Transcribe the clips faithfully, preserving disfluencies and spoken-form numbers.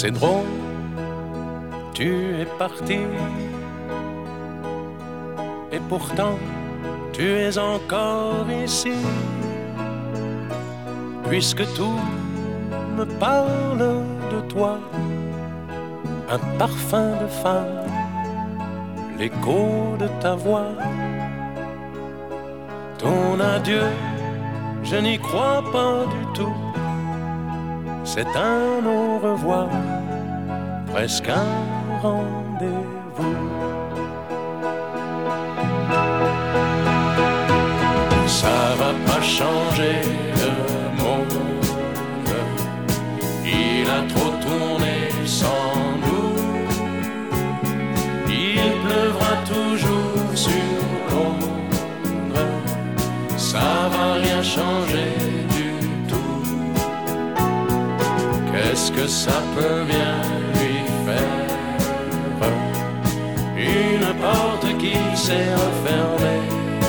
C'est drôle, tu es parti, et pourtant tu es encore ici, puisque tout me parle de toi, un parfum de femme, l'écho de ta voix. Ton adieu, je n'y crois pas du tout, c'est un au revoir, presque un rendez-vous. Ça va pas changer le monde, il a trop tourné sans nous, il pleuvra toujours sur Londres, ça va rien changer du tout. Qu'est-ce que ça peut bien lui faire? Une porte qui s'est refermée.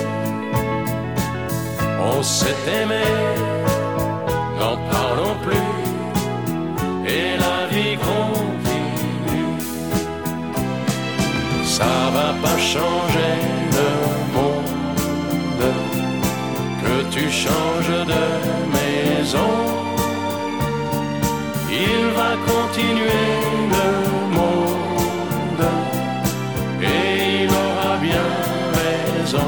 On s'est aimé, n'en parlons plus, et la vie continue. Ça va pas changer le monde, que tu changes de maison. Il va continuer le monde, et il aura bien raison.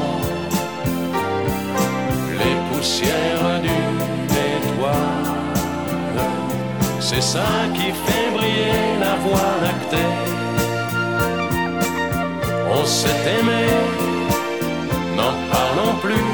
Les poussières d'une étoile, c'est ça qui fait briller la voie lactée. On s'est aimé, n'en parlons plus,